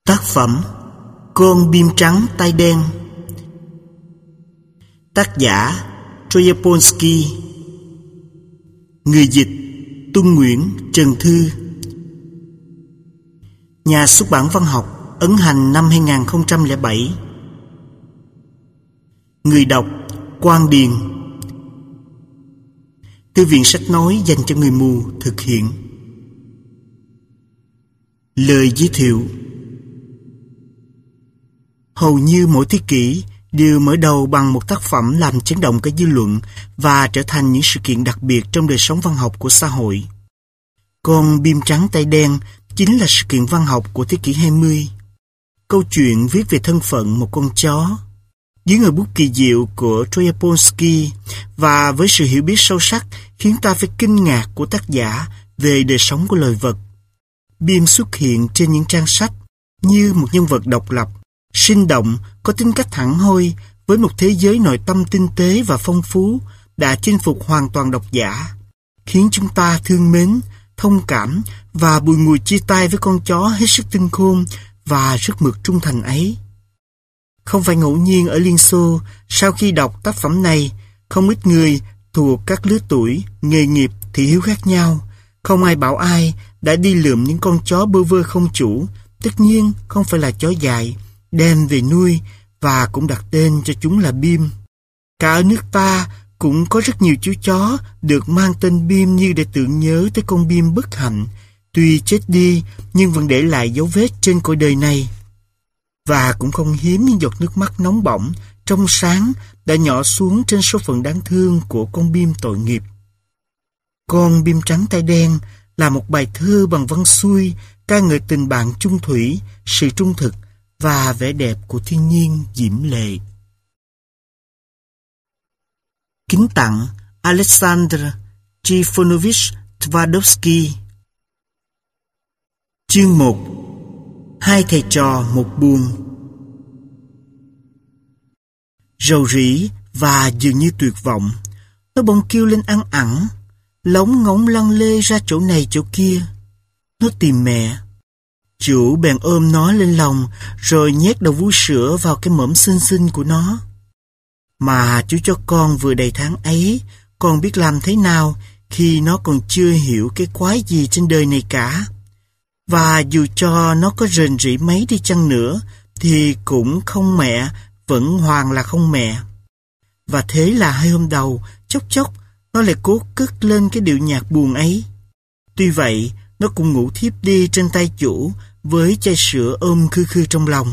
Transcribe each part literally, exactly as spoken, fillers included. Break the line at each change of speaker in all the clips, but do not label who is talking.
Tác phẩm Con bươm trắng tai đen. Tác giả Troyepolsky. Người dịch Tuân Nguyễn, Trần Thư. Nhà xuất bản văn học, ấn hành năm hai nghìn không trăm lẻ bảy. Người đọc Quang Điền. Thư viện sách nói dành cho người mù thực hiện. Lời giới thiệu. Hầu như mỗi thế kỷ đều mở đầu bằng một tác phẩm làm chấn động cả dư luận và trở thành những sự kiện đặc biệt trong đời sống văn học của xã hội. Con bươm trắng tai đen chính là sự kiện văn học của thế kỷ hai mươi. Câu chuyện viết về thân phận một con chó. Dưới ngòi bút kỳ diệu của Troyepolsky và với sự hiểu biết sâu sắc khiến ta phải kinh ngạc của tác giả về đời sống của loài vật. Bươm xuất hiện trên những trang sách như một nhân vật độc lập, sinh động, có tính cách thẳng hôi, với một thế giới nội tâm tinh tế và phong phú đã chinh phục hoàn toàn độc giả, khiến chúng ta thương mến, thông cảm và bùi ngùi chia tay với con chó hết sức tinh khôn và rất mực trung thành ấy. Không phải ngẫu nhiên ở Liên Xô, sau khi đọc tác phẩm này, không ít người thuộc các lứa tuổi, nghề nghiệp, thị hiếu khác nhau, không ai bảo ai đã đi lượm những con chó bơ vơ không chủ, tất nhiên không phải là chó dại, đem về nuôi và cũng đặt tên cho chúng là bươm. Cả ở nước ta cũng có rất nhiều chú chó được mang tên bươm như để tưởng nhớ tới con bươm bất hạnh, tuy chết đi nhưng vẫn để lại dấu vết trên cõi đời này. Và cũng không hiếm những giọt nước mắt nóng bỏng, trong sáng đã nhỏ xuống trên số phận đáng thương của con bươm tội nghiệp. Con bươm trắng tai đen là một bài thơ bằng văn xuôi ca ngợi tình bạn chung thủy, sự trung thực và vẻ đẹp của thiên nhiên diễm lệ. Kính tặng Alexander Trifonovich Tvardovsky. Chương một. Hai thầy trò một buồng. Rầu rĩ và dường như tuyệt vọng, nó bỗng kêu lên ăn ẳng, lóng ngóng lăn lê ra chỗ này chỗ kia. Nó tìm mẹ. Chủ bèn ôm nó lên lòng rồi nhét đầu vú sữa vào cái mõm xinh xinh của nó. Mà chú chó con vừa đầy tháng ấy còn biết làm thế nào khi nó còn chưa hiểu cái quái gì trên đời này cả. Và dù cho nó có rền rĩ mấy đi chăng nữa thì cũng không mẹ, vẫn hoàn là không mẹ. Và thế là hai hôm đầu, chốc chốc nó lại cố cất lên cái điệu nhạc buồn ấy. Tuy vậy, nó cũng ngủ thiếp đi trên tay chủ với chai sữa ôm khư khư trong lòng.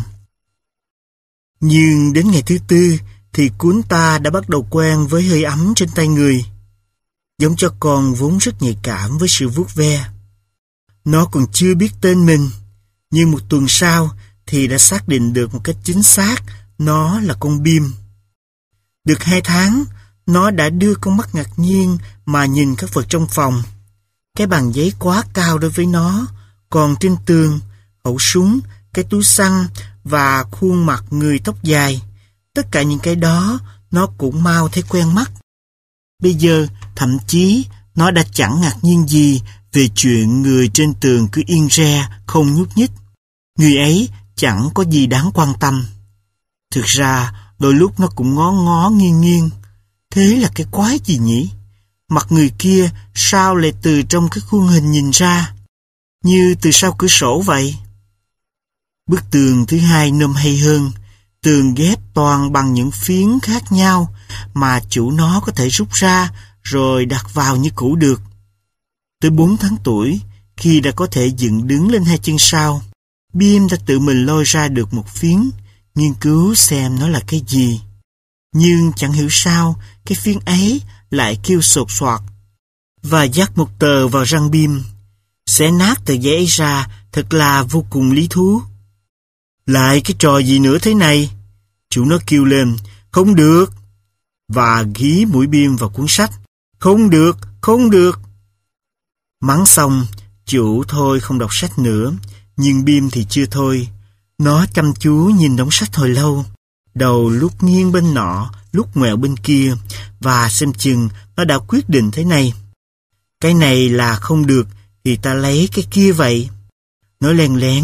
Nhưng đến ngày thứ tư thì cuốn ta đã bắt đầu quen với hơi ấm trên tay người. Giống cho con vốn rất nhạy cảm với sự vuốt ve. Nó còn chưa biết tên mình, nhưng một tuần sau thì đã xác định được một cách chính xác nó là con bươm. Được hai tháng, nó đã đưa con mắt ngạc nhiên mà nhìn các vật trong phòng. Cái bàn giấy quá cao đối với nó, còn trên tường, khẩu súng, cái túi xăng và khuôn mặt người tóc dài. Tất cả những cái đó nó cũng mau thấy quen mắt. Bây giờ, thậm chí, nó đã chẳng ngạc nhiên gì về chuyện người trên tường cứ yên re, không nhúc nhích. Người ấy chẳng có gì đáng quan tâm. Thực ra, đôi lúc nó cũng ngó ngó nghiêng nghiêng. Thế là cái quái gì nhỉ? Mặt người kia sao lại từ trong cái khuôn hình nhìn ra, như từ sau cửa sổ vậy? Bức tường thứ hai nôm hay hơn. Tường ghép toàn bằng những phiến khác nhau mà chủ nó có thể rút ra rồi đặt vào như cũ được. Tới bốn tháng tuổi, khi đã có thể dựng đứng lên hai chân sau, bươm đã tự mình lôi ra được một phiến, nghiên cứu xem nó là cái gì. Nhưng chẳng hiểu sao cái phiến ấy lại kêu sột soạt và dắt một tờ vào răng bươm. Xé nát tờ giấy ấy ra thật là vô cùng lý thú. Lại cái trò gì nữa thế này? Chủ nó kêu lên, không được. Và gí mũi bươm vào cuốn sách. Không được, không được. Mắng xong, chủ thôi không đọc sách nữa, nhưng bươm thì chưa thôi. Nó chăm chú nhìn đống sách hồi lâu, đầu lúc nghiêng bên nọ, lúc ngoẹo bên kia, và xem chừng nó đã quyết định thế này. Cái này là không được thì ta lấy cái kia vậy. Nó len lén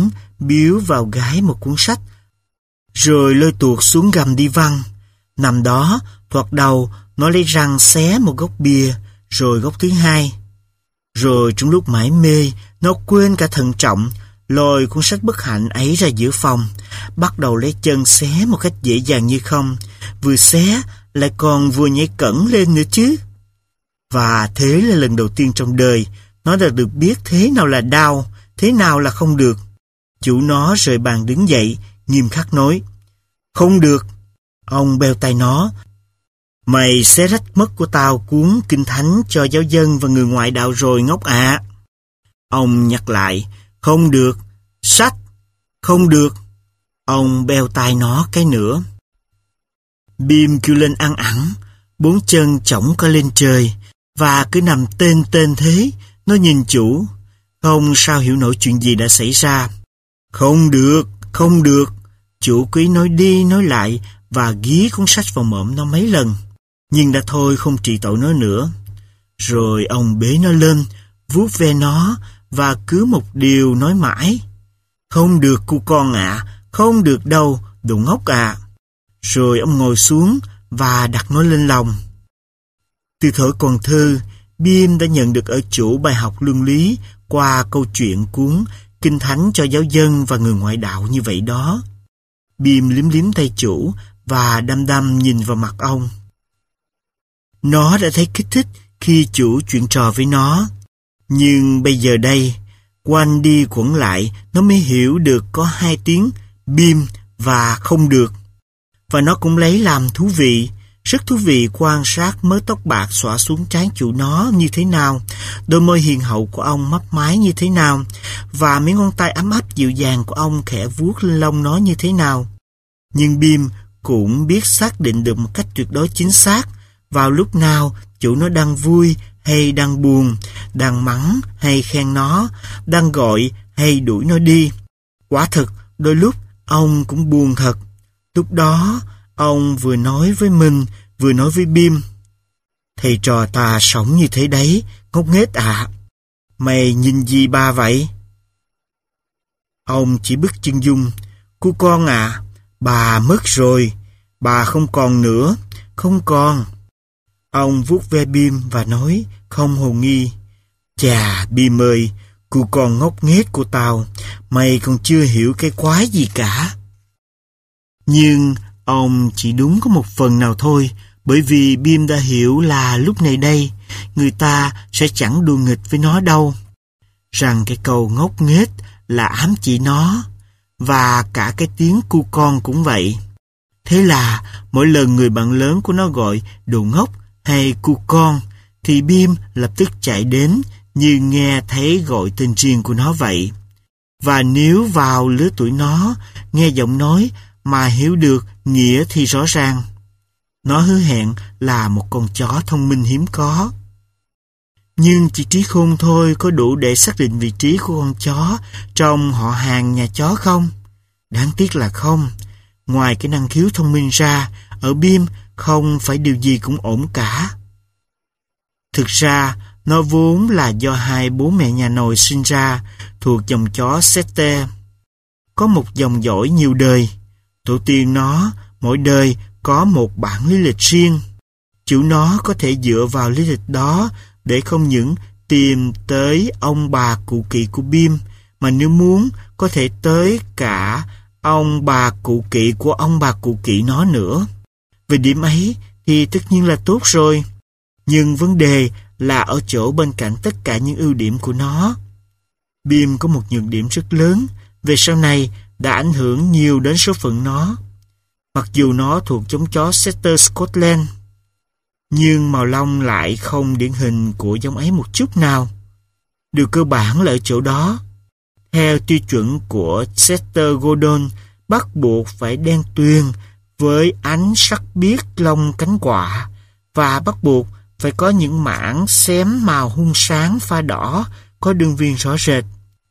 biếu vào gái một cuốn sách, rồi lôi tuột xuống gầm đi văng. Nằm đó, thoạt đầu, nó lấy răng xé một gốc bia, rồi gốc thứ hai. Rồi trong lúc mải mê, nó quên cả thận trọng, lôi cuốn sách bất hạnh ấy ra giữa phòng, bắt đầu lấy chân xé một cách dễ dàng như không, vừa xé lại còn vừa nhảy cẫng lên nữa chứ. Và thế là lần đầu tiên trong đời, nó đã được biết thế nào là đau, thế nào là không được. Chủ nó rời bàn đứng dậy, nghiêm khắc nói: "Không được." Ông beo tay nó: "Mày xé rách mất của tao cuốn Kinh Thánh cho giáo dân và người ngoại đạo rồi ngốc ạ." À. Ông nhắc lại: "Không được." "Sách." "Không được." Ông beo tay nó cái nữa. Bim kêu lên ăn ẳng, bốn chân chổng cả lên trời, và cứ nằm tên tên thế. Nó nhìn chủ, không sao hiểu nổi chuyện gì đã xảy ra. "Không được, không được." Chủ quý nói đi nói lại và gí cuốn sách vào mộm nó mấy lần, nhưng đã thôi không trị tội nó nữa. Rồi ông bế nó lên, vuốt ve nó và cứ một điều nói mãi: "Không được cu con ạ, à, không được đâu, đồ ngốc ạ." À. Rồi ông ngồi xuống và đặt nó lên lòng. Từ thuở còn thơ, Bim đã nhận được ở chủ bài học luân lý qua câu chuyện cuốn Kinh Thánh cho giáo dân và người ngoại đạo như vậy đó. Bim liếm liếm tay chủ và đăm đăm nhìn vào mặt ông. Nó đã thấy kích thích khi chủ chuyện trò với nó. Nhưng bây giờ đây, quanh đi quẩn lại, nó mới hiểu được có hai tiếng bim và không được. Và nó cũng lấy làm thú vị, rất thú vị quan sát mớ tóc bạc xõa xuống trán chủ nó như thế nào, đôi môi hiền hậu của ông mấp máy như thế nào, và mấy ngón tay ấm áp dịu dàng của ông khẽ vuốt lên lông nó như thế nào. Nhưng Bim cũng biết xác định được một cách tuyệt đối chính xác vào lúc nào chủ nó đang vui hay đang buồn, đang mắng hay khen nó, đang gọi hay đuổi nó đi. Quả thực, đôi lúc ông cũng buồn thật. Lúc đó, ông vừa nói với mình, vừa nói với Bim: "Thầy trò ta sống như thế đấy, ngốc nghếch ạ. À. Mày nhìn gì ba vậy?" Ông chỉ bứt chân dung: "Cô con à, bà mất rồi, bà không còn nữa, không còn." Ông vuốt ve Bim và nói không hồ nghi: "Chà, Bim ơi, cô con ngốc nghếch của tao, mày còn chưa hiểu cái quái gì cả." Nhưng ông chỉ đúng có một phần nào thôi, bởi vì Bim đã hiểu là lúc này đây, người ta sẽ chẳng đùa nghịch với nó đâu. Rằng cái câu ngốc nghếch là ám chỉ nó, và cả cái tiếng cu con cũng vậy. Thế là mỗi lần người bạn lớn của nó gọi đồ ngốc hay cu con, thì Bim lập tức chạy đến như nghe thấy gọi tên riêng của nó vậy. Và nếu vào lứa tuổi nó, nghe giọng nói mà hiểu được nghĩa thì rõ ràng. Nó hứa hẹn là một con chó thông minh hiếm có. Nhưng chỉ trí khôn thôi có đủ để xác định vị trí của con chó trong họ hàng nhà chó không? Đáng tiếc là không. Ngoài cái năng khiếu thông minh ra, ở Bim không phải điều gì cũng ổn cả. Thực ra, nó vốn là do hai bố mẹ nhà nồi sinh ra, thuộc dòng chó Setter. Có một dòng dõi nhiều đời. Tổ tiên nó, mỗi đời có một bản lý lịch riêng. Chủ nó có thể dựa vào lý lịch đó để không những tìm tới ông bà cụ kỵ của Bim, mà nếu muốn có thể tới cả ông bà cụ kỵ của ông bà cụ kỵ nó nữa. Về điểm ấy thì tất nhiên là tốt rồi. Nhưng vấn đề là ở chỗ bên cạnh tất cả những ưu điểm của nó, Bim có một nhược điểm rất lớn, về sau này đã ảnh hưởng nhiều đến số phận nó. Mặc dù nó thuộc giống chó Setter Scotland, nhưng màu lông lại không điển hình của giống ấy một chút nào. Điều cơ bản là ở chỗ đó. Theo tiêu chuẩn của Setter Gordon, bắt buộc phải đen tuyền với ánh sắc biếc lông cánh quạ, và bắt buộc phải có những mảng xém màu hung sáng pha đỏ, có đường viền rõ rệt.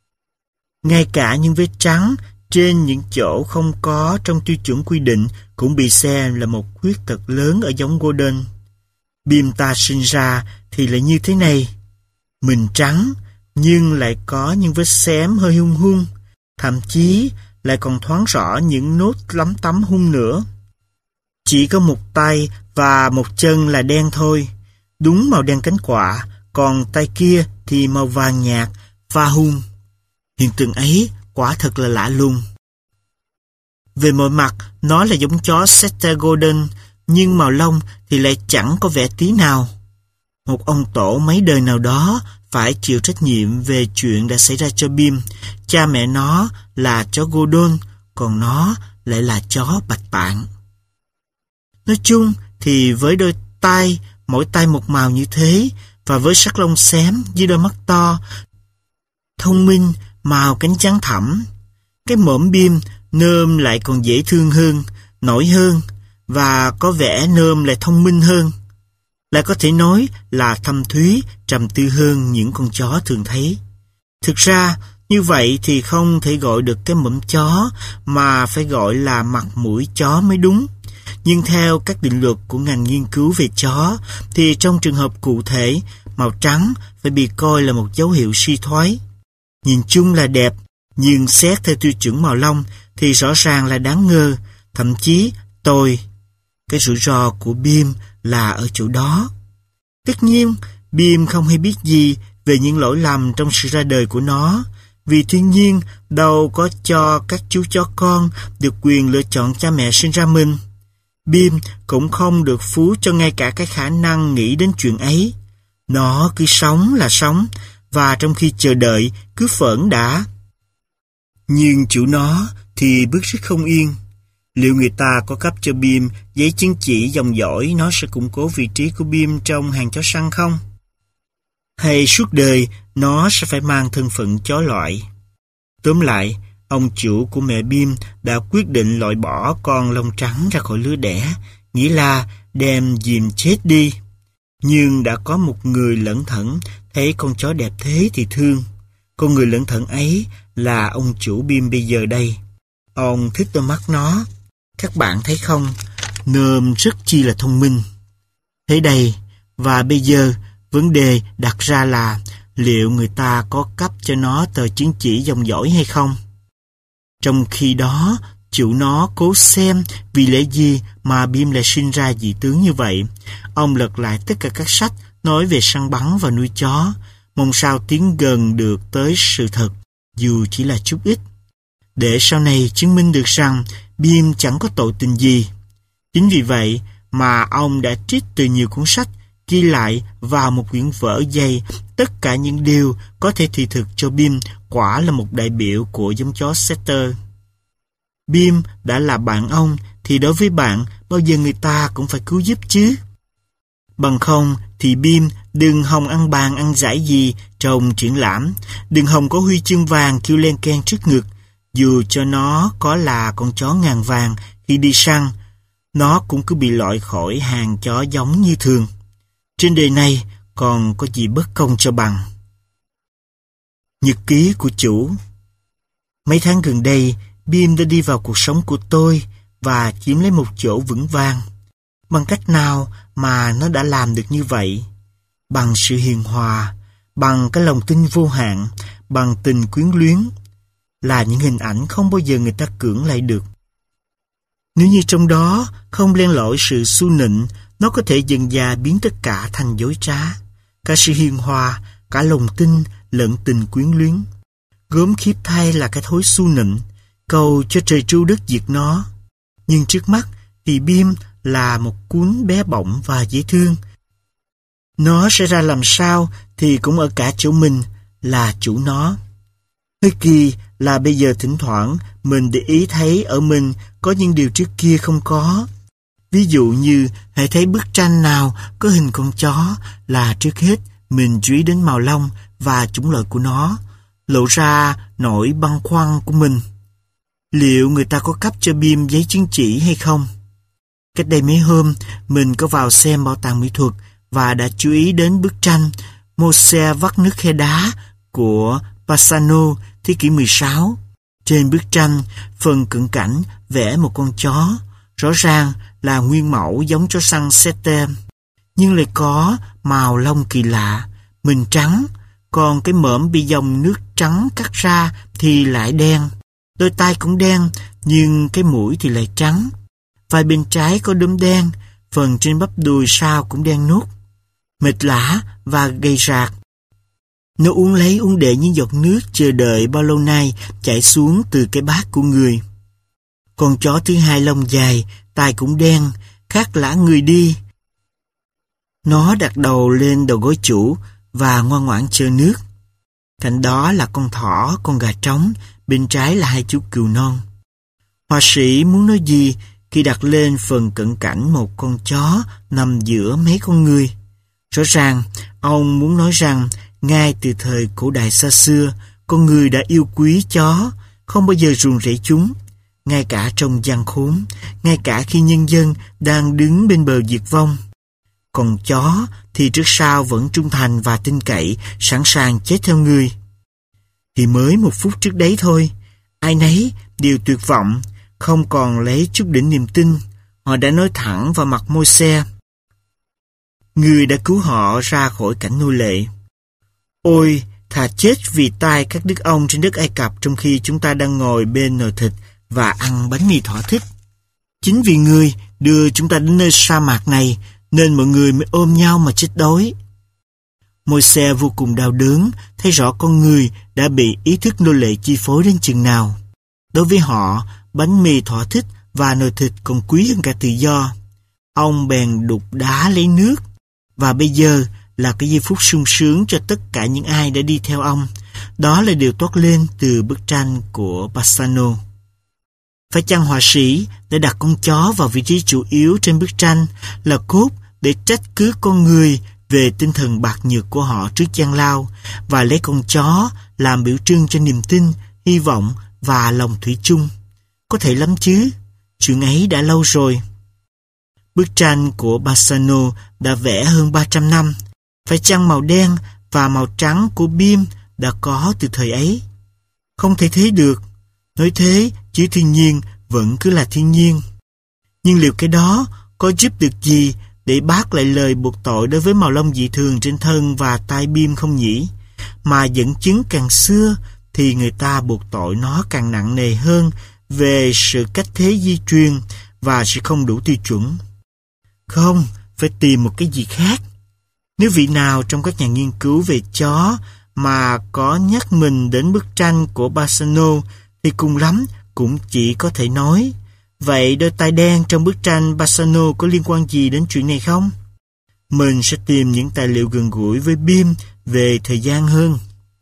Ngay cả những vết trắng trên những chỗ không có trong tiêu chuẩn quy định cũng bị xem là một khuyết tật lớn ở giống Golden. Bim ta sinh ra thì lại như thế này. Mình trắng, nhưng lại có những vết xém hơi hung hung. thậm chí lại còn thoáng rõ những nốt lấm tấm hung nữa. Chỉ có một tay và một chân là đen thôi, đúng màu đen cánh quạ, còn tay kia thì màu vàng nhạt, pha hung. Hiện tượng ấy quả thật là lạ lùng. Về mọi mặt, nó là giống chó Setter Golden, nhưng màu lông thì lại chẳng có vẻ tí nào. Một ông tổ mấy đời nào đó phải chịu trách nhiệm về chuyện đã xảy ra cho Bim. Cha mẹ nó là chó Golden, còn nó lại là chó bạch tạng. Nói chung thì với đôi tai, mỗi tay một màu như thế, và với sắc lông xém với đôi mắt to, thông minh, màu cánh trắng thẳm, cái mõm Bim nôm lại còn dễ thương hơn, nổi hơn, và có vẻ nôm lại thông minh hơn. Lại có thể nói là thâm thúy, trầm tư hơn những con chó thường thấy. Thực ra, như vậy thì không thể gọi được cái mõm chó, mà phải gọi là mặt mũi chó mới đúng. Nhưng theo các định luật của ngành nghiên cứu về chó, thì trong trường hợp cụ thể, màu trắng phải bị coi là một dấu hiệu suy thoái. Nhìn chung là đẹp, nhưng xét theo tiêu chuẩn màu lông thì rõ ràng là đáng ngờ, thậm chí tồi. Cái rủi ro của Bim là ở chỗ đó. Tất nhiên, Bim không hay biết gì về những lỗi lầm trong sự ra đời của nó, vì thiên nhiên đâu có cho các chú chó con được quyền lựa chọn cha mẹ sinh ra mình. Bim cũng không được phú cho ngay cả cái khả năng nghĩ đến chuyện ấy. Nó cứ sống là sống, và trong khi chờ đợi cứ phởn đã. Nhưng chủ nó thì bứt rứt không yên. Liệu người ta có cấp cho Bim giấy chứng chỉ dòng dõi nó sẽ củng cố vị trí của Bim trong hàng chó săn không? Hay suốt đời nó sẽ phải mang thân phận chó loại? Tóm lại, ông chủ của mẹ Bim đã quyết định loại bỏ con lông trắng ra khỏi lứa đẻ, nghĩa là đem dìm chết đi. Nhưng đã có một người lẩn thẩn thấy con chó đẹp thế thì thương. Con người lẩn thẩn ấy là ông chủ Bim bây giờ đây. Ông thích đôi mắt nó. Các bạn thấy không, nôm rất chi là thông minh. Thế đây, và bây giờ vấn đề đặt ra là liệu người ta có cấp cho nó tờ chứng chỉ dòng dõi hay không? Trong khi đó, chủ nó cố xem vì lẽ gì mà Bim lại sinh ra dị tướng như vậy. Ông lật lại tất cả các sách nói về săn bắn và nuôi chó, mong sao tiến gần được tới sự thật, dù chỉ là chút ít, để sau này chứng minh được rằng Bim chẳng có tội tình gì. Chính vì vậy mà ông đã trích từ nhiều cuốn sách, ghi lại vào một quyển vở dày tất cả những điều có thể thị thực cho Bim quả là một đại biểu của giống chó Setter. Bim đã là bạn ông, thì đối với bạn bao giờ người ta cũng phải cứu giúp chứ. Bằng không thì Bim đừng hòng ăn bàn ăn giải gì trong triển lãm, đừng hòng có huy chương vàng kêu len keng trước ngực, dù cho nó có là con chó ngàn vàng khi đi săn, nó cũng cứ bị loại khỏi hàng chó giống như thường. Trên đời này còn có gì bất công cho bằng. Nhật ký của chủ. Mấy tháng gần đây, Bim đã đi vào cuộc sống của tôi và chiếm lấy một chỗ vững vàng. Bằng cách nào mà nó đã làm được như vậy? Bằng sự hiền hòa, bằng cái lòng tin vô hạn, bằng tình quyến luyến, là những hình ảnh không bao giờ người ta cưỡng lại được. Nếu như trong đó không len lỏi sự su nịnh, nó có thể dần dà biến tất cả thành dối trá. Cả sự hiền hòa, cả lòng tin lẫn tình quyến luyến. Gớm khiếp thay là cái thói su nịnh, cầu cho trời tru đất diệt nó. Nhưng trước mắt thì Bim là một cuốn bé bỏng và dễ thương. Nó sẽ ra làm sao thì cũng ở cả chỗ mình là chủ nó. Hơi kỳ là bây giờ thỉnh thoảng mình để ý thấy ở mình có những điều trước kia không có. Ví dụ như hãy thấy bức tranh nào có hình con chó là trước hết mình chú ý đến màu lông và chủng loại của nó, lộ ra nỗi băn khoăn của mình. Liệu người ta có cấp cho Bim giấy chứng chỉ hay không? Cách đây mấy hôm, mình có vào xem bảo tàng mỹ thuật và đã chú ý đến bức tranh Mose vắt nước khe đá của Bassano thế kỷ mười sáu. Trên bức tranh, phần cận cảnh vẽ một con chó, rõ ràng là nguyên mẫu giống chó săn Setter, nhưng lại có màu lông kỳ lạ, mình trắng, còn cái mõm bị dòng nước trắng cắt ra thì lại đen. Đôi tai cũng đen, nhưng cái mũi thì lại trắng. Vai bên trái có đốm đen, phần trên bắp đùi sau cũng đen nốt, mệt lả và gầy rạc. Nó uống lấy uống để những giọt nước chờ đợi bao lâu nay chảy xuống từ cái bát của người. Con chó thứ hai lông dài, tai cũng đen, khác lả người đi. Nó đặt đầu lên đầu gối chủ và ngoan ngoãn chờ nước. Cạnh đó là con thỏ, con gà trống, bên trái là hai chú cừu non. Họa sĩ muốn nói gì khi đặt lên phần cận cảnh một con chó nằm giữa mấy con người? Rõ ràng, ông muốn nói rằng ngay từ thời cổ đại xa xưa, con người đã yêu quý chó, không bao giờ ruồng rẫy chúng. Ngay cả trong gian khốn, ngay cả khi nhân dân đang đứng bên bờ diệt vong. Còn chó thì trước sau vẫn trung thành và tin cậy, sẵn sàng chết theo người. Thì mới một phút trước đấy thôi, ai nấy đều tuyệt vọng, không còn lấy chút đỉnh niềm tin. Họ đã nói thẳng vào mặt Môi-se, người đã cứu họ ra khỏi cảnh nô lệ. Ôi, thà chết vì tay các đức ông trên đất Ai Cập trong khi chúng ta đang ngồi bên nồi thịt và ăn bánh mì thỏa thích. Chính vì người đưa chúng ta đến nơi sa mạc này nên mọi người mới ôm nhau mà chết đói. Môi-se vô cùng đau đớn, thấy rõ con người đã bị ý thức nô lệ chi phối đến chừng nào. Đối với họ, bánh mì thỏa thích và nồi thịt còn quý hơn cả tự do. Ông bèn đục đá lấy nước, và bây giờ là cái giây phút sung sướng cho tất cả những ai đã đi theo ông. Đó là điều toát lên từ bức tranh của Bassano. Phải chăng họa sĩ đã đặt con chó vào vị trí chủ yếu trên bức tranh là cốt để trách cứ con người về tinh thần bạc nhược của họ trước gian lao, và lấy con chó làm biểu trưng cho niềm tin, hy vọng và lòng thủy chung? Có thể lắm chứ, chuyện ấy đã lâu rồi. Bức tranh của Bassano đã vẽ hơn ba trăm năm. Phải chăng màu đen và màu trắng của bim đã có từ thời ấy? Không thể thế được. Nói thế, chứ thiên nhiên vẫn cứ là thiên nhiên. Nhưng liệu cái đó có giúp được gì để bác lại lời buộc tội đối với màu lông dị thường trên thân và tai bim không nhỉ? Mà dẫn chứng càng xưa thì người ta buộc tội nó càng nặng nề hơn về sự cách thế di truyền và sự không đủ tiêu chuẩn. Không, phải tìm một cái gì khác. Nếu vị nào trong các nhà nghiên cứu về chó mà có nhắc mình đến bức tranh của Bassano thì cùng lắm cũng chỉ có thể nói: vậy đôi tai đen trong bức tranh Bassano có liên quan gì đến chuyện này không? Mình sẽ tìm những tài liệu gần gũi với bim về thời gian hơn.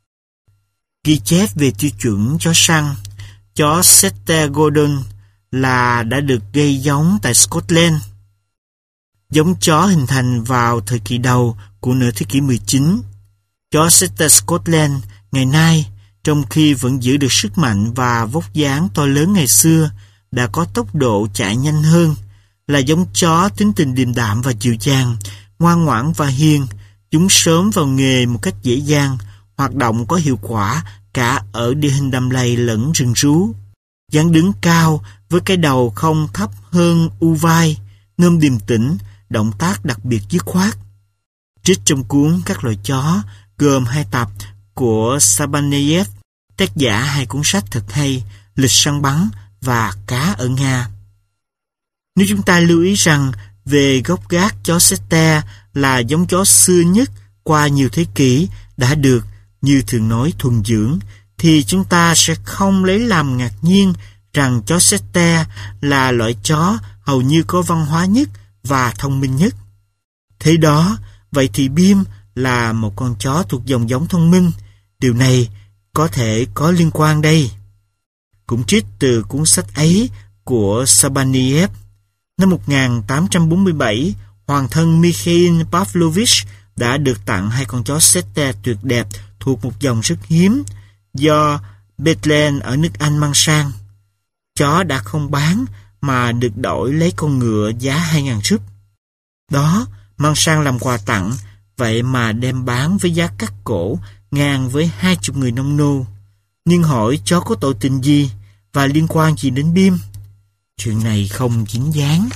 Ghi chép về tiêu chuẩn chó săn. Chó Setter Gordon là đã được gây giống tại Scotland. Giống chó hình thành vào thời kỳ đầu của nửa thế kỷ mười chín. Chó Setter Scotland ngày nay, trong khi vẫn giữ được sức mạnh và vóc dáng to lớn ngày xưa, đã có tốc độ chạy nhanh hơn, là giống chó tính tình điềm đạm và dịu dàng, ngoan ngoãn và hiền. Chúng sớm vào nghề một cách dễ dàng, hoạt động có hiệu quả cả ở địa hình đầm lầy lẫn rừng rú. Dáng đứng cao với cái đầu không thấp hơn u vai, ngâm điềm tĩnh, động tác đặc biệt dứt khoát. Trích trong cuốn Các loài chó gồm hai tập của Sabaneyev, tác giả hai cuốn sách thật hay, Lịch săn bắn và Cá ở Nga. Nếu chúng ta lưu ý rằng về gốc gác chó Setter là giống chó xưa nhất qua nhiều thế kỷ đã được, như thường nói, thuần dưỡng, thì chúng ta sẽ không lấy làm ngạc nhiên rằng chó Setter là loại chó hầu như có văn hóa nhất và thông minh nhất. Thế đó, vậy thì bim là một con chó thuộc dòng giống thông minh. Điều này có thể có liên quan đây. Cũng trích từ cuốn sách ấy của Sabaneyev. Năm một nghìn tám trăm bốn mươi bảy, hoàng thân Mikhail Pavlovich đã được tặng hai con chó Setter tuyệt đẹp thuộc một dòng rất hiếm do Bethlen ở nước Anh mang sang. Chó đã không bán mà được đổi lấy con ngựa giá hai nghìn rúp. Đó, mang sang làm quà tặng, vậy mà đem bán với giá cắt cổ ngang với hai chục người nông nô. Nhưng hỏi chó có tội tình gì và liên quan gì đến bim? Chuyện này không dính dáng.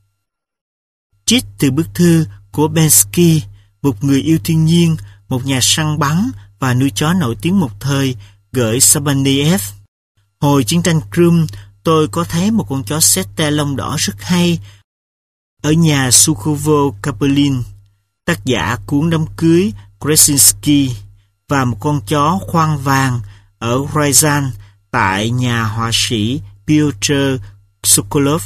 Trích từ bức thư của Bensky, một người yêu thiên nhiên, một nhà săn bắn và nuôi chó nổi tiếng một thời, gửi Sabaneyev. Hồi chiến tranh Crimea, tôi có thấy một con chó setter lông đỏ rất hay ở nhà Sukhovo Kapelin, tác giả cuốn đám cưới Kresinski, và một con chó khoan vàng ở Ryazan tại nhà họa sĩ Piotr Sokolov.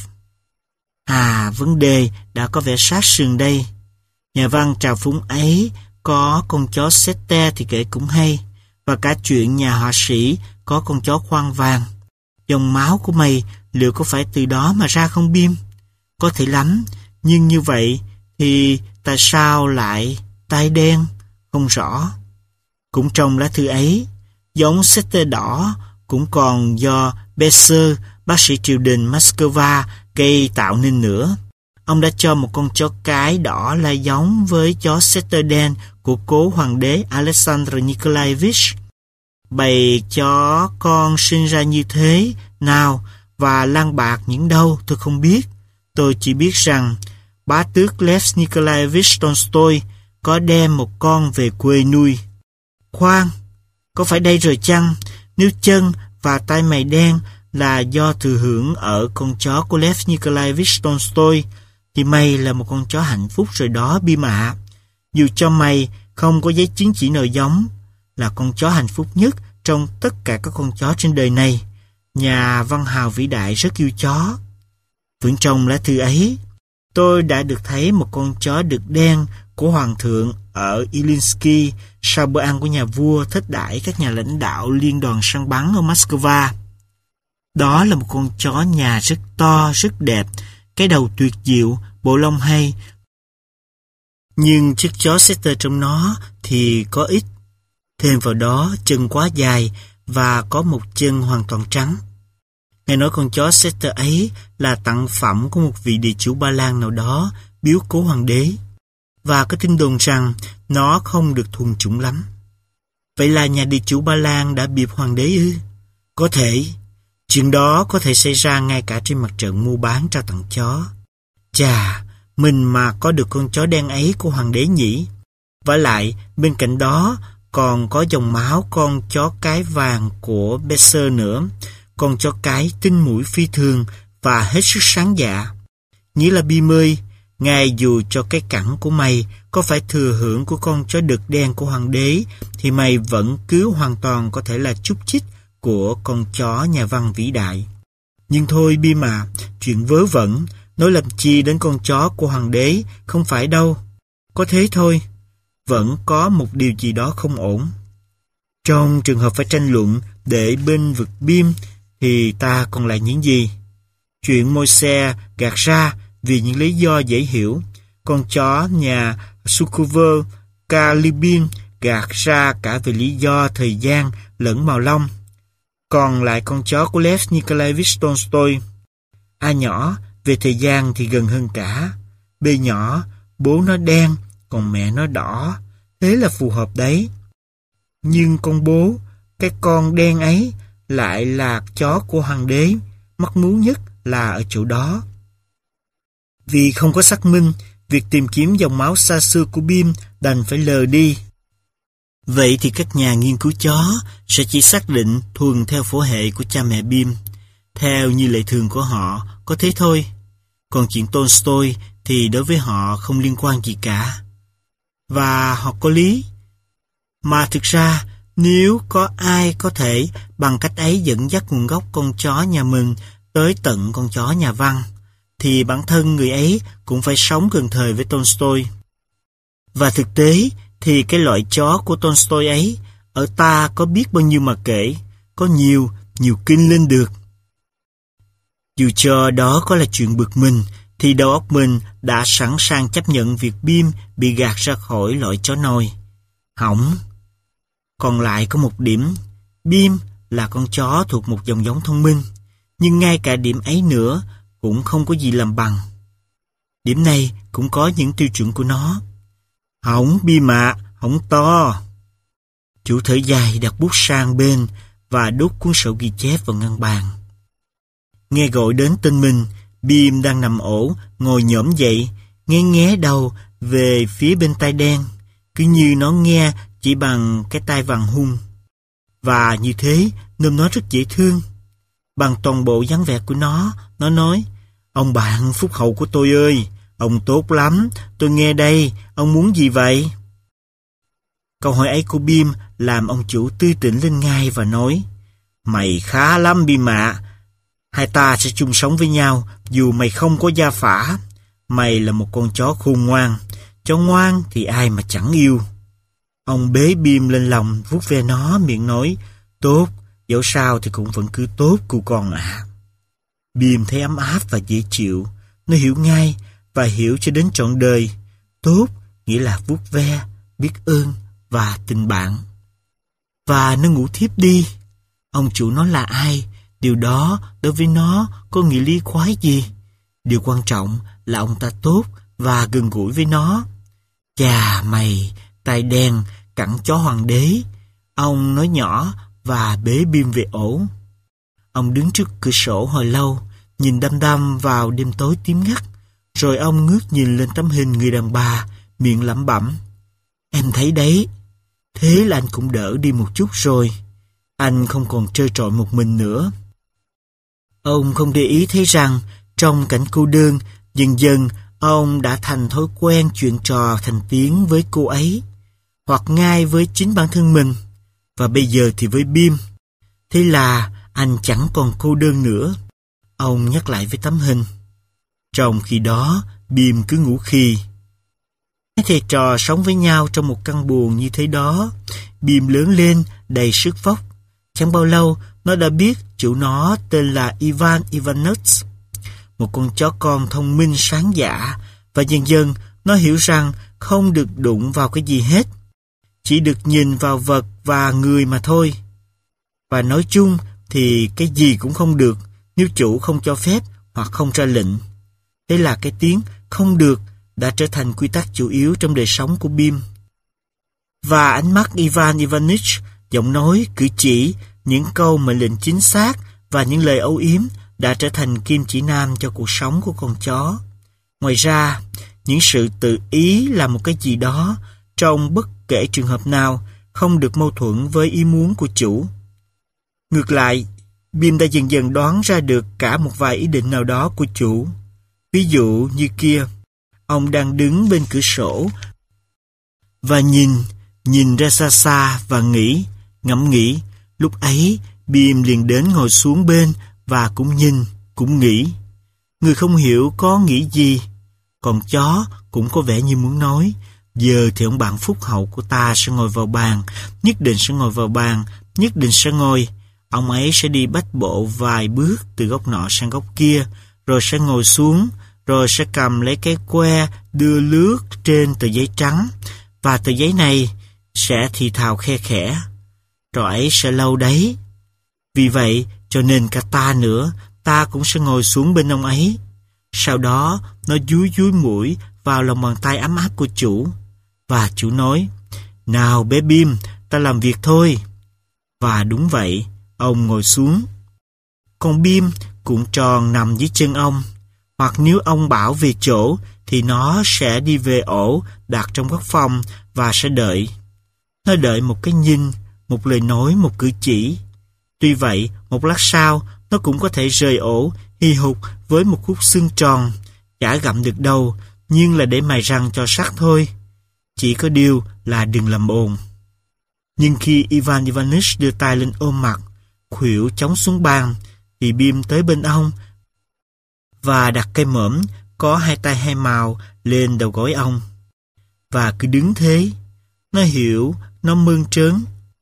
À, vấn đề đã có vẻ sát sườn đây. Nhà văn trào phúng ấy có con chó setter thì kể cũng hay, và cả chuyện nhà họa sĩ có con chó khoan vàng. Dòng máu của mày liệu có phải từ đó mà ra không Bim? Có thể lắm, nhưng như vậy thì tại sao lại tai đen? Không rõ. Cũng trong lá thư ấy, giống setter đỏ cũng còn do Besser, bác sĩ triều đình Moscow, gây tạo nên nữa. Ông đã cho một con chó cái đỏ là giống với chó setter đen của cố hoàng đế Alexander Nikolaevich. Bầy chó con sinh ra như thế nào và lang bạc những đâu tôi không biết. Tôi chỉ biết rằng bá tước Lev Nikolaevich Tolstoy có đem một con về quê nuôi. Khoan, có phải đây rồi chăng? Nếu chân và tay mày đen là do thừa hưởng ở con chó của Lev Nikolaevich Tolstoy, thì mày là một con chó hạnh phúc rồi đó Bim ạ. Dù cho mày không có giấy chứng chỉ nòi giống, là con chó hạnh phúc nhất trong tất cả các con chó trên đời này. Nhà văn hào vĩ đại rất yêu chó. Vẫn trong lá thư ấy, tôi đã được thấy một con chó đực đen của hoàng thượng ở Ilinsky sau bữa ăn của nhà vua thết đãi các nhà lãnh đạo liên đoàn săn bắn ở Moscow. Đó là một con chó nhà rất to, rất đẹp, cái đầu tuyệt diệu, bộ lông hay. Nhưng chiếc chó setter trong nó thì có ít. Thêm vào đó, chân quá dài và có một chân hoàn toàn trắng. Nghe nói con chó setter ấy là tặng phẩm của một vị địa chủ Ba Lan nào đó biếu cố hoàng đế. Và có tin đồn rằng nó không được thuần chủng lắm. Vậy là nhà địa chủ Ba Lan đã biệp hoàng đế ư? Có thể. Chuyện đó có thể xảy ra ngay cả trên mặt trận mua bán trao tặng chó. Chà, mình mà có được con chó đen ấy của hoàng đế nhỉ? Vả lại, bên cạnh đó còn có dòng máu con chó cái vàng của Besser nữa. Con chó cái tinh mũi phi thường và hết sức sáng dạ. Nghĩa là Bim ơi, ngay dù cho cái cẳng của mày có phải thừa hưởng của con chó đực đen của hoàng đế, thì mày vẫn cứ hoàn toàn có thể là chút chích của con chó nhà văn vĩ đại. Nhưng thôi Bim à, chuyện vớ vẩn, nói làm chi đến con chó của hoàng đế, không phải đâu. Có thế thôi, vẫn có một điều gì đó không ổn. Trong trường hợp phải tranh luận để bên vực Bim, thì ta còn lại những gì? Chuyện môi xe gạt ra vì những lý do dễ hiểu. Con chó nhà Sukhovo Kalibin gạt ra cả về lý do thời gian lẫn màu lông. Còn lại con chó của Lev Nikolaevich Tolstoy. A nhỏ, về thời gian thì gần hơn cả. B nhỏ, bố nó đen, còn mẹ nó đỏ. Thế là phù hợp đấy. Nhưng con bố, cái con đen ấy, lại là chó của hoàng đế. Mắc mú nhất là ở chỗ đó. Vì không có xác minh, việc tìm kiếm dòng máu xa xưa của Bim đành phải lờ đi. Vậy thì các nhà nghiên cứu chó sẽ chỉ xác định thuần theo phổ hệ của cha mẹ Bim, theo như lệ thường của họ, có thế thôi. Còn chuyện Tolstoy thì đối với họ không liên quan gì cả. Và họ có lý. Mà thực ra, nếu có ai có thể bằng cách ấy dẫn dắt nguồn gốc con chó nhà mình tới tận con chó nhà văn, thì bản thân người ấy cũng phải sống gần thời với Tolstoy. Và thực tế thì cái loại chó của Tolstoy ấy ở ta có biết bao nhiêu mà kể, có nhiều, nhiều kinh lên được. Dù cho đó có là chuyện bực mình, thì đầu óc mình đã sẵn sàng chấp nhận việc Bim bị gạt ra khỏi loại chó nồi. Hỏng. Còn lại có một điểm, Bim là con chó thuộc một dòng giống thông minh, nhưng ngay cả điểm ấy nữa cũng không có gì làm bằng. Điểm này cũng có những tiêu chuẩn của nó. Hỏng Bim ạ, hỏng to. Chủ thở dài đặt bút sang bên và đút cuốn sổ ghi chép vào ngăn bàn. Nghe gọi đến tên mình, Bim đang nằm ổ, ngồi nhổm dậy, nghe nghé đầu về phía bên tai đen, cứ như nó nghe chỉ bằng cái tai vàng hung. Và như thế, nôm nó rất dễ thương. Bằng toàn bộ dáng vẻ của nó, nó nói: "Ông bạn phúc hậu của tôi ơi, ông tốt lắm, tôi nghe đây, ông muốn gì vậy?" Câu hỏi ấy của Bim làm ông chủ tươi tỉnh lên ngay và nói: "Mày khá lắm Bim ạ. Hai ta sẽ chung sống với nhau dù mày không có gia phả. Mày là một con chó khôn ngoan. Chó ngoan thì ai mà chẳng yêu." Ông bế Bim lên lòng, vuốt ve nó, miệng nói: "Tốt, dẫu sao thì cũng vẫn cứ tốt cu con ạ." À. Bim thấy ấm áp và dễ chịu. Nó hiểu ngay và hiểu cho đến trọn đời. Tốt nghĩa là vuốt ve, biết ơn và tình bạn. Và nó ngủ thiếp đi. Ông chủ nó là ai? Điều đó đối với nó có nghĩa lý khoái gì? Điều quan trọng là ông ta tốt và gần gũi với nó. "Chà mày, tai đen, cẳng chó hoàng đế." Ông nói nhỏ và bế Bim về ổ. Ông đứng trước cửa sổ hồi lâu, nhìn đăm đăm vào đêm tối tím ngắt. Rồi ông ngước nhìn lên tấm hình người đàn bà, miệng lẩm bẩm: "Em thấy đấy, thế là anh cũng đỡ đi một chút rồi. Anh không còn trơ trọi một mình nữa." Ông không để ý thấy rằng trong cảnh cô đơn, dần dần ông đã thành thói quen chuyện trò thành tiếng với cô ấy, hoặc ngay với chính bản thân mình, và bây giờ thì với Bim. Thế là anh chẳng còn cô đơn nữa. Ông nhắc lại với tấm hình. Trong khi đó, Bim cứ ngủ khì. Hai thầy trò sống với nhau trong một căn buồng như thế đó. Bim lớn lên đầy sức vóc. Chẳng bao lâu, nó đã biết chủ nó tên là Ivan Ivanovich, một con chó con thông minh sáng dạ, và dần dần nó hiểu rằng không được đụng vào cái gì hết, chỉ được nhìn vào vật và người mà thôi. Và nói chung thì cái gì cũng không được nếu chủ không cho phép hoặc không ra lệnh. Thế là cái tiếng "không được" đã trở thành quy tắc chủ yếu trong đời sống của Bim. Và ánh mắt Ivan Ivanich, giọng nói, cử chỉ, những câu mệnh lệnh chính xác và những lời âu yếm đã trở thành kim chỉ nam cho cuộc sống của con chó. Ngoài ra, những sự tự ý là một cái gì đó trong bất kể trường hợp nào không được mâu thuẫn với ý muốn của chủ. Ngược lại, Bim đã dần dần đoán ra được cả một vài ý định nào đó của chủ. Ví dụ như kia, ông đang đứng bên cửa sổ và nhìn, nhìn ra xa xa và nghĩ, ngẫm nghĩ. Lúc ấy, Bim liền đến ngồi xuống bên và cũng nhìn, cũng nghĩ. Người không hiểu có nghĩ gì, còn chó cũng có vẻ như muốn nói: "Giờ thì ông bạn phúc hậu của ta sẽ ngồi vào bàn, nhất định sẽ ngồi vào bàn, nhất định sẽ ngồi. Ông ấy sẽ đi bách bộ vài bước từ góc nọ sang góc kia, rồi sẽ ngồi xuống, rồi sẽ cầm lấy cái que đưa lướt trên tờ giấy trắng, và tờ giấy này sẽ thì thào khe khẽ. Rồi ấy sẽ lâu đấy. Vì vậy, cho nên cả ta nữa, ta cũng sẽ ngồi xuống bên ông ấy." Sau đó, nó dúi dúi mũi vào lòng bàn tay ấm áp của chủ. Và chủ nói: "Nào bé Bim, ta làm việc thôi." Và đúng vậy, ông ngồi xuống. Con Bim cuộn tròn nằm dưới chân ông. Hoặc nếu ông bảo về chỗ, thì nó sẽ đi về ổ đặt trong góc phòng và sẽ đợi. Nó đợi một cái nhìn, một lời nói, một cử chỉ. Tuy vậy, một lát sau, nó cũng có thể rời ổ, hì hục với một khúc xương tròn, chả gặm được đâu, nhưng là để mài răng cho sắc thôi. Chỉ có điều là đừng làm ồn. Nhưng khi Ivan Ivanich đưa tay lên ôm mặt, khuỷu chống xuống bàn, thì Bim tới bên ông và đặt cây mõm có hai tay hai màu lên đầu gối ông. Và cứ đứng thế, nó hiểu, nó mơn trớn.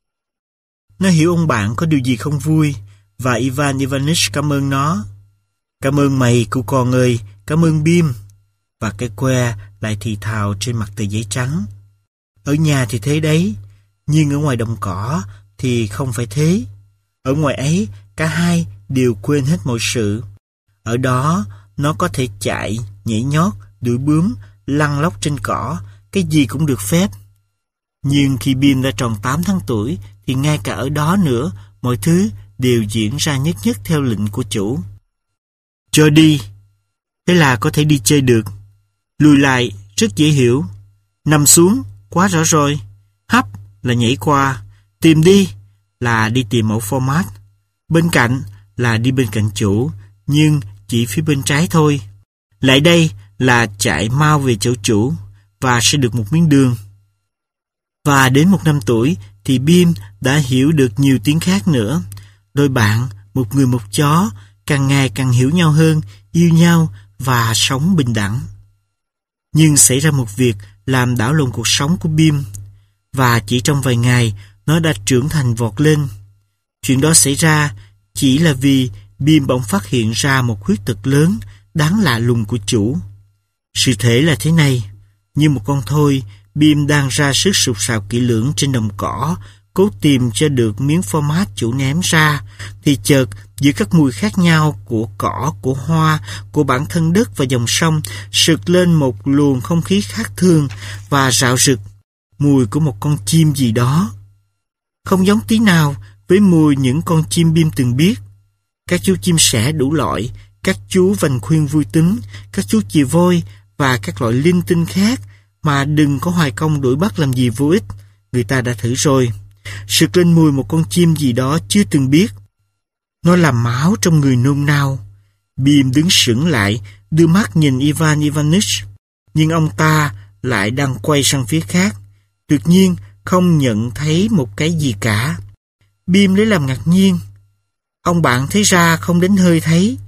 Nó hiểu ông bạn có điều gì không vui, và Ivan Ivanich cảm ơn nó. "Cảm ơn mày, cu con ơi, cảm ơn Bim." Và cái que lại thì thào trên mặt tờ giấy trắng. Ở nhà thì thế đấy, nhưng ở ngoài đồng cỏ thì không phải thế. Ở ngoài ấy, cả hai đều quên hết mọi sự. Ở đó, nó có thể chạy, nhảy nhót, đuổi bướm, lăn lóc trên cỏ, cái gì cũng được phép. Nhưng khi Bim đã tròn tám tháng tuổi, thì ngay cả ở đó nữa, mọi thứ đều diễn ra nhất nhất theo lệnh của chủ. Cho đi, thế là có thể đi chơi được. Lùi lại, rất dễ hiểu. Nằm xuống, quá rõ rồi. Hấp là nhảy qua. Tìm đi là đi tìm mẫu format. Bên cạnh là đi bên cạnh chủ, nhưng chỉ phía bên trái thôi. Lại đây là chạy mau về chỗ chủ và sẽ được một miếng đường. Và đến một năm tuổi thì Bim đã hiểu được nhiều tiếng khác nữa. Đôi bạn, một người một chó, càng ngày càng hiểu nhau hơn, yêu nhau và sống bình đẳng. Nhưng xảy ra một việc làm đảo lộn cuộc sống của Bim, và chỉ trong vài ngày nó đã trưởng thành vọt lên. Chuyện đó xảy ra chỉ là vì Bim bỗng phát hiện ra một khuyết tật lớn, đáng lạ lùng của chủ. Sự thể là thế này: như một con thoi, Bim đang ra sức sục sạo kỹ lưỡng trên đồng cỏ, cố tìm cho được miếng format chủ ném ra, thì chợt giữa các mùi khác nhau của cỏ, của hoa, của bản thân đất và dòng sông sực lên một luồng không khí khác thường và rạo rực, mùi của một con chim gì đó. Không giống tí nào với mùi những con chim Bim từng biết. Các chú chim sẻ đủ loại, các chú vành khuyên vui tính, các chú chì vôi và các loại linh tinh khác mà đừng có hoài công đuổi bắt làm gì vô ích. Người ta đã thử rồi. Sực lên mùi một con chim gì đó chưa từng biết. Nó làm máu trong người nôn nao. Bim đứng sững lại, đưa mắt nhìn Ivan Ivanich, nhưng ông ta lại đang quay sang phía khác, tuyệt nhiên không nhận thấy một cái gì cả. Bim lấy làm ngạc nhiên. Ông bạn thấy ra không đến hơi thấy.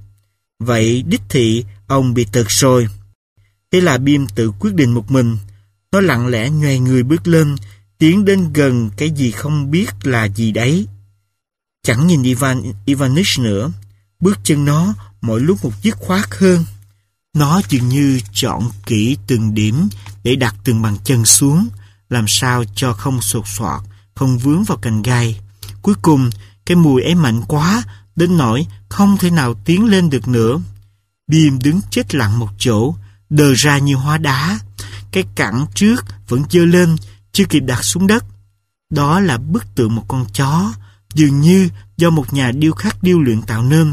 Vậy đích thị ông bị tật rồi. Thế là Bim tự quyết định một mình. Nó lặng lẽ nhoài người bước lên, tiến đến gần cái gì không biết là gì đấy. Chẳng nhìn Ivan Ivanich nữa. Bước chân nó mỗi lúc một dứt khoát hơn. Nó dường như chọn kỹ từng điểm để đặt từng bàn chân xuống, làm sao cho không sột soạt, không vướng vào cành gai. Cuối cùng, cái mùi ấy mạnh quá, đến nỗi không thể nào tiến lên được nữa. Bim đứng chết lặng một chỗ, đờ ra như hóa đá. Cái cẳng trước vẫn giơ lên, chưa kịp đặt xuống đất. Đó là bức tượng một con chó, dường như do một nhà điêu khắc điêu luyện tạo nên.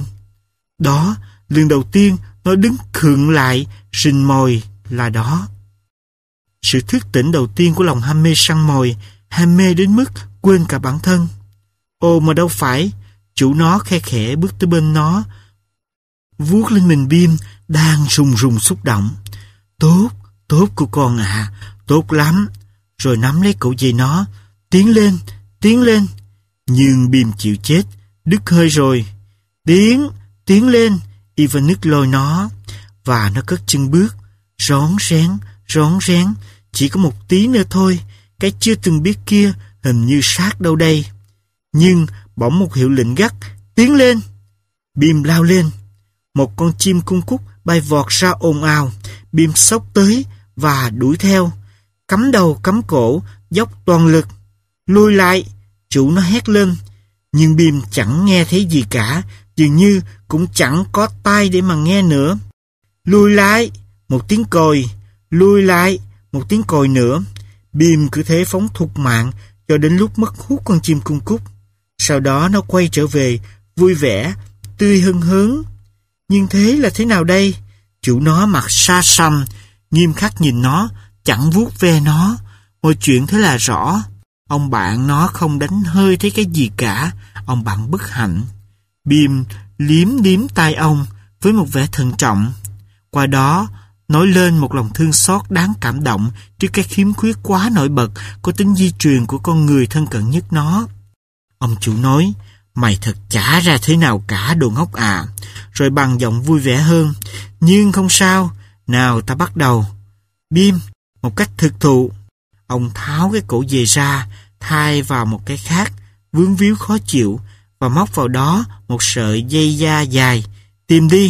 Đó, lần đầu tiên nó đứng khựng lại, rình mồi là đó. Sự thức tỉnh đầu tiên của lòng ham mê săn mồi, ham mê đến mức quên cả bản thân. Ồ mà đâu phải, chủ nó khe khẽ bước tới bên nó, vuốt lên mình Bim đang rùng rùng xúc động. Tốt, tốt của con ạ, à, tốt lắm. Rồi nắm lấy cổ dây nó, tiến lên, tiến lên. Nhưng Bim chịu chết, đứt hơi rồi. Tiến, tiến lên, Ivanich lôi nó, và nó cất chân bước, rón rén, rón rén. Chỉ có một tí nữa thôi, cái chưa từng biết kia hình như sát đâu đây. Nhưng bỗng một hiệu lệnh gắt, tiến lên. Bim lao lên. Một con chim cung cúc bay vọt ra ồn ào. Bim xốc tới và đuổi theo, cắm đầu cắm cổ, dốc toàn lực. Lùi lại, chủ nó hét lên. Nhưng Bim chẳng nghe thấy gì cả, dường như cũng chẳng có tai để mà nghe nữa. Lùi lại, một tiếng còi. Lùi lại, một tiếng còi nữa. Bim cứ thế phóng thục mạng cho đến lúc mất hút con chim cung cúc. Sau đó nó quay trở về, vui vẻ, tươi hưng hớn. Nhưng thế là thế nào đây? Chủ nó mặt xa xăm, nghiêm khắc nhìn nó, chẳng vuốt ve nó. Mọi chuyện thế là rõ. Ông bạn nó không đánh hơi thấy cái gì cả. Ông bạn bất hạnh. Bim liếm liếm tai ông với một vẻ thận trọng. Qua đó nói lên một lòng thương xót đáng cảm động trước cái khiếm khuyết quá nổi bật có tính di truyền của con người thân cận nhất nó. Ông chủ nói, mày thật chả ra thế nào cả đồ ngốc à. Rồi bằng giọng vui vẻ hơn, nhưng không sao, nào ta bắt đầu. Bim, một cách thực thụ. Ông tháo cái cổ dề ra, thay vào một cái khác, vướng víu khó chịu, và móc vào đó một sợi dây da dài. Tìm đi.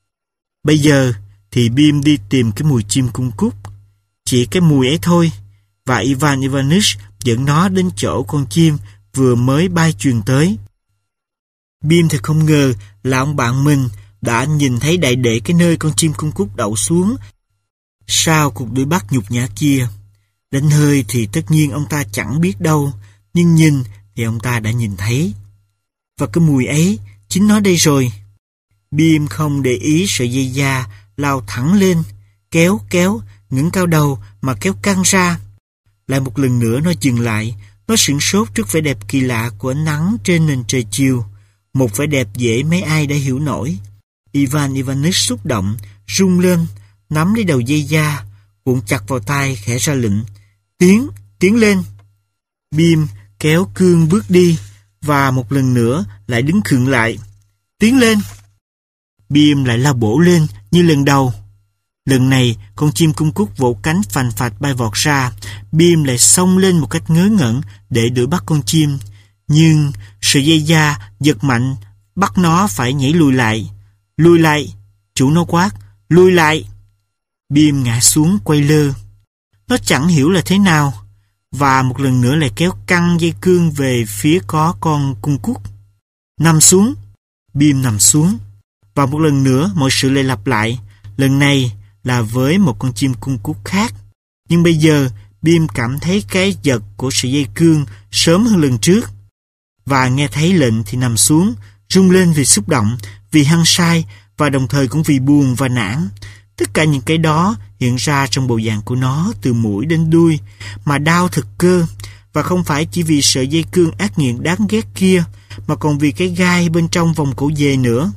Bây giờ thì Bim đi tìm cái mùi chim cung cúc. Chỉ cái mùi ấy thôi. Và Ivan Ivanich dẫn nó đến chỗ con chim vừa mới bay truyền tới. Bim thật không ngờ là ông bạn mình đã nhìn thấy đại đệ cái nơi con chim cung cúc đậu xuống sau cuộc đuổi bắt nhục nhã kia. Đánh hơi thì tất nhiên ông ta chẳng biết đâu, nhưng nhìn thì ông ta đã nhìn thấy. Và cái mùi ấy, chính nó đây rồi. Bim không để ý sợi dây da, lao thẳng lên, kéo kéo, ngẩng cao đầu mà kéo căng ra. Lại một lần nữa nó dừng lại, nó sửng sốt trước vẻ đẹp kỳ lạ của ánh nắng trên nền trời chiều. một vẻ đẹp dễ mấy ai đã hiểu nổi. Ivan Ivanich xúc động, rung lên, nắm lấy đầu dây da, cuộn chặt vào tai, khẽ ra lệnh. Tiến, tiến lên. Bim kéo cương bước đi, và một lần nữa lại đứng khựng lại. Tiến lên. Bim lại lao bổ lên như lần đầu. Lần này, con chim cung cúc vỗ cánh phành phạch bay vọt ra. Bim lại xông lên một cách ngớ ngẩn để đuổi bắt con chim. Nhưng sợi dây da giật mạnh, bắt nó phải nhảy lùi lại. Lùi lại, chủ nó quát, lùi lại. Bim ngã xuống quay lơ. Nó chẳng hiểu là thế nào, và một lần nữa lại kéo căng dây cương về phía có con cung cúc. Nằm xuống. Bim nằm xuống. Và một lần nữa mọi sự lại lặp lại. Lần này là với một con chim cung cúc khác. Nhưng bây giờ Bim cảm thấy cái giật của sợi dây cương sớm hơn lần trước. Và nghe thấy lệnh thì nằm xuống, rung lên vì xúc động, vì hăng say, và đồng thời cũng vì buồn và nản. Tất cả những cái đó hiện ra trong bộ dạng của nó từ mũi đến đuôi, mà đau thực cơ, và không phải chỉ vì sợi dây cương ác nghiện đáng ghét kia, mà còn vì cái gai bên trong vòng cổ dê nữa.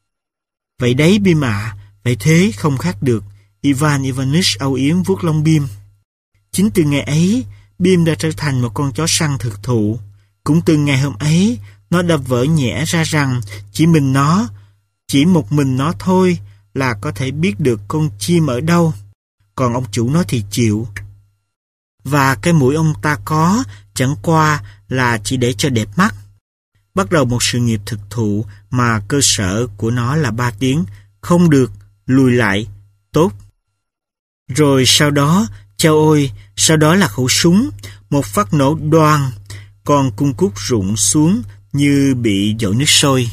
Vậy đấy Bim ạ, vậy thế không khác được. Ivan Ivanich âu yếm vuốt lông Bim. Chính từ ngày ấy, Bim đã trở thành một con chó săn thực thụ. Cũng từ ngày hôm ấy, nó đã vỡ nhẽ ra rằng chỉ mình nó, chỉ một mình nó thôi là có thể biết được con chim ở đâu. Còn ông chủ nó thì chịu. Và cái mũi ông ta có chẳng qua là chỉ để cho đẹp mắt. Bắt đầu một sự nghiệp thực thụ mà cơ sở của nó là ba tiếng: không được, lùi lại, tốt. Rồi sau đó, chao ôi, sau đó là khẩu súng, một phát nổ đoang, con cung cúc rụng xuống như bị dội nước sôi.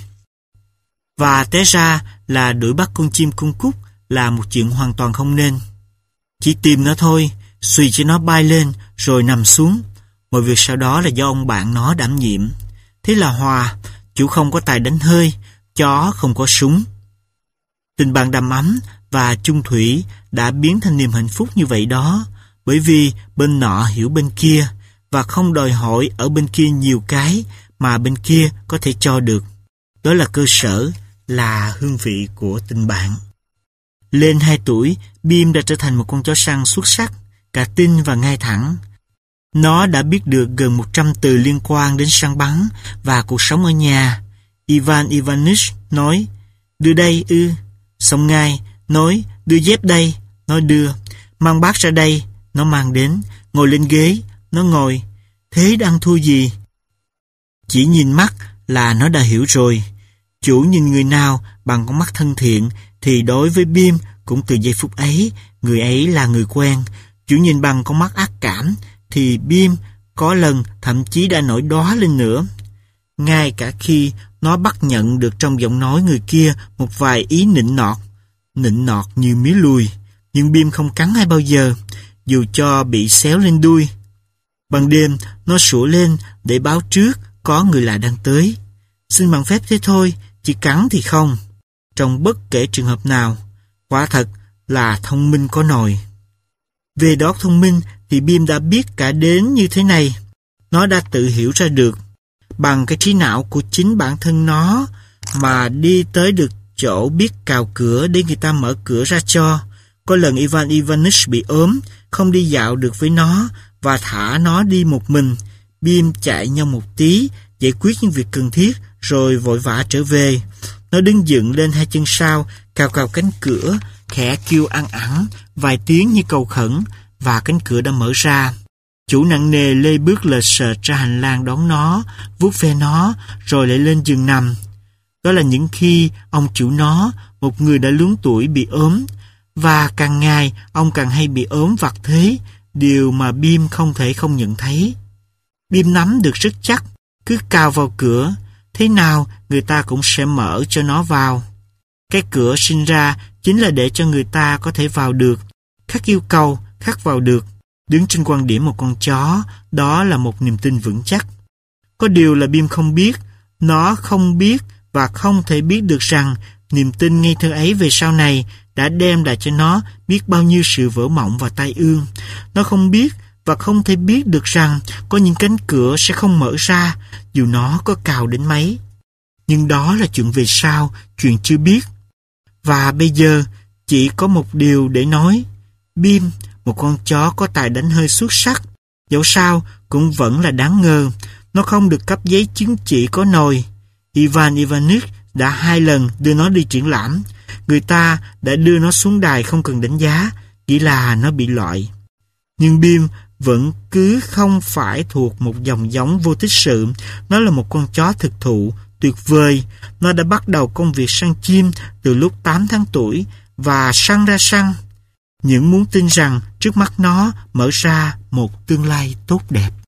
Và té ra là đuổi bắt con chim cung cúc là một chuyện hoàn toàn không nên. Chỉ tìm nó thôi, suy cho nó bay lên rồi nằm xuống. Mọi việc sau đó là do ông bạn nó đảm nhiệm. Thế là hòa, chủ không có tài đánh hơi, chó không có súng. Tình bạn đầm ấm và chung thủy đã biến thành niềm hạnh phúc như vậy đó, bởi vì bên nọ hiểu bên kia và không đòi hỏi ở bên kia nhiều cái mà bên kia có thể cho được. Đó là cơ sở, là hương vị của tình bạn. Lên hai tuổi, Bim đã trở thành một con chó săn xuất sắc, cả tin và ngay thẳng. Nó đã biết được gần một trăm từ liên quan đến săn bắn và cuộc sống ở nhà. Ivan Ivanich nói, đưa đây ư. Xong ngay, nói, đưa dép đây. Nó đưa. Mang bát ra đây. Nó mang đến. Ngồi lên ghế. Nó ngồi. Thế đang thua gì? Chỉ nhìn mắt là nó đã hiểu rồi. Chủ nhìn người nào bằng con mắt thân thiện thì đối với Bim cũng từ giây phút ấy, người ấy là người quen. Chủ nhìn bằng con mắt ác cảm thì Bim có lần thậm chí đã nổi đóa lên nữa. Ngay cả khi nó bắt nhận được trong giọng nói người kia một vài ý nịnh nọt, nịnh nọt như mía lùi, nhưng Bim không cắn hay bao giờ, dù cho bị xéo lên đuôi. Ban đêm, nó sủa lên để báo trước có người lạ đang tới. Xin bằng phép thế thôi, chỉ cắn thì không. Trong bất kể trường hợp nào, quả thật là thông minh có nòi. Về đó thông minh thì Bim đã biết cả đến như thế này. Nó đã tự hiểu ra được, bằng cái trí não của chính bản thân nó, mà đi tới được chỗ biết cào cửa để người ta mở cửa ra cho. Có lần Ivan Ivanich bị ốm, không đi dạo được với nó, và thả nó đi một mình. Bim chạy nhau một tí, giải quyết những việc cần thiết, rồi vội vã trở về. Nó đứng dựng lên hai chân sau, cào cào cánh cửa, khẽ kêu ăn ẳng, vài tiếng như cầu khẩn, và cánh cửa đã mở ra. Chủ nặng nề lê bước lệch sệt ra hành lang đón nó, vuốt ve nó, rồi lại lên giường nằm. Đó là những khi ông chủ nó, một người đã lớn tuổi, bị ốm, và càng ngày ông càng hay bị ốm vặt thế, điều mà Bim không thể không nhận thấy. Bim nắm được rất chắc, cứ cào vào cửa, thế nào người ta cũng sẽ mở cho nó vào. Cái cửa sinh ra chính là để cho người ta có thể vào được, khắc yêu cầu, khắc vào được. Đứng trên quan điểm một con chó, đó là một niềm tin vững chắc. Có điều là Bim không biết, nó không biết và không thể biết được rằng niềm tin ngây thơ ấy về sau này đã đem lại cho nó biết bao nhiêu sự vỡ mộng và tai ương. Nó không biết và không thể biết được rằng có những cánh cửa sẽ không mở ra dù nó có cào đến mấy. Nhưng đó là chuyện về sau, chuyện chưa biết. Và bây giờ, chỉ có một điều để nói. Bim, một con chó có tài đánh hơi xuất sắc, dẫu sao cũng vẫn là đáng ngờ. Nó không được cấp giấy chứng chỉ có nồi. Ivan Ivanich đã hai lần đưa nó đi triển lãm. Người ta đã đưa nó xuống đài không cần đánh giá, chỉ là nó bị loại. Nhưng Bim vẫn cứ không phải thuộc một dòng giống vô tích sự. Nó là một con chó thực thụ, tuyệt vời. Nó đã bắt đầu công việc săn chim từ lúc tám tháng tuổi và săn ra săn. Những muốn tin rằng trước mắt nó mở ra một tương lai tốt đẹp.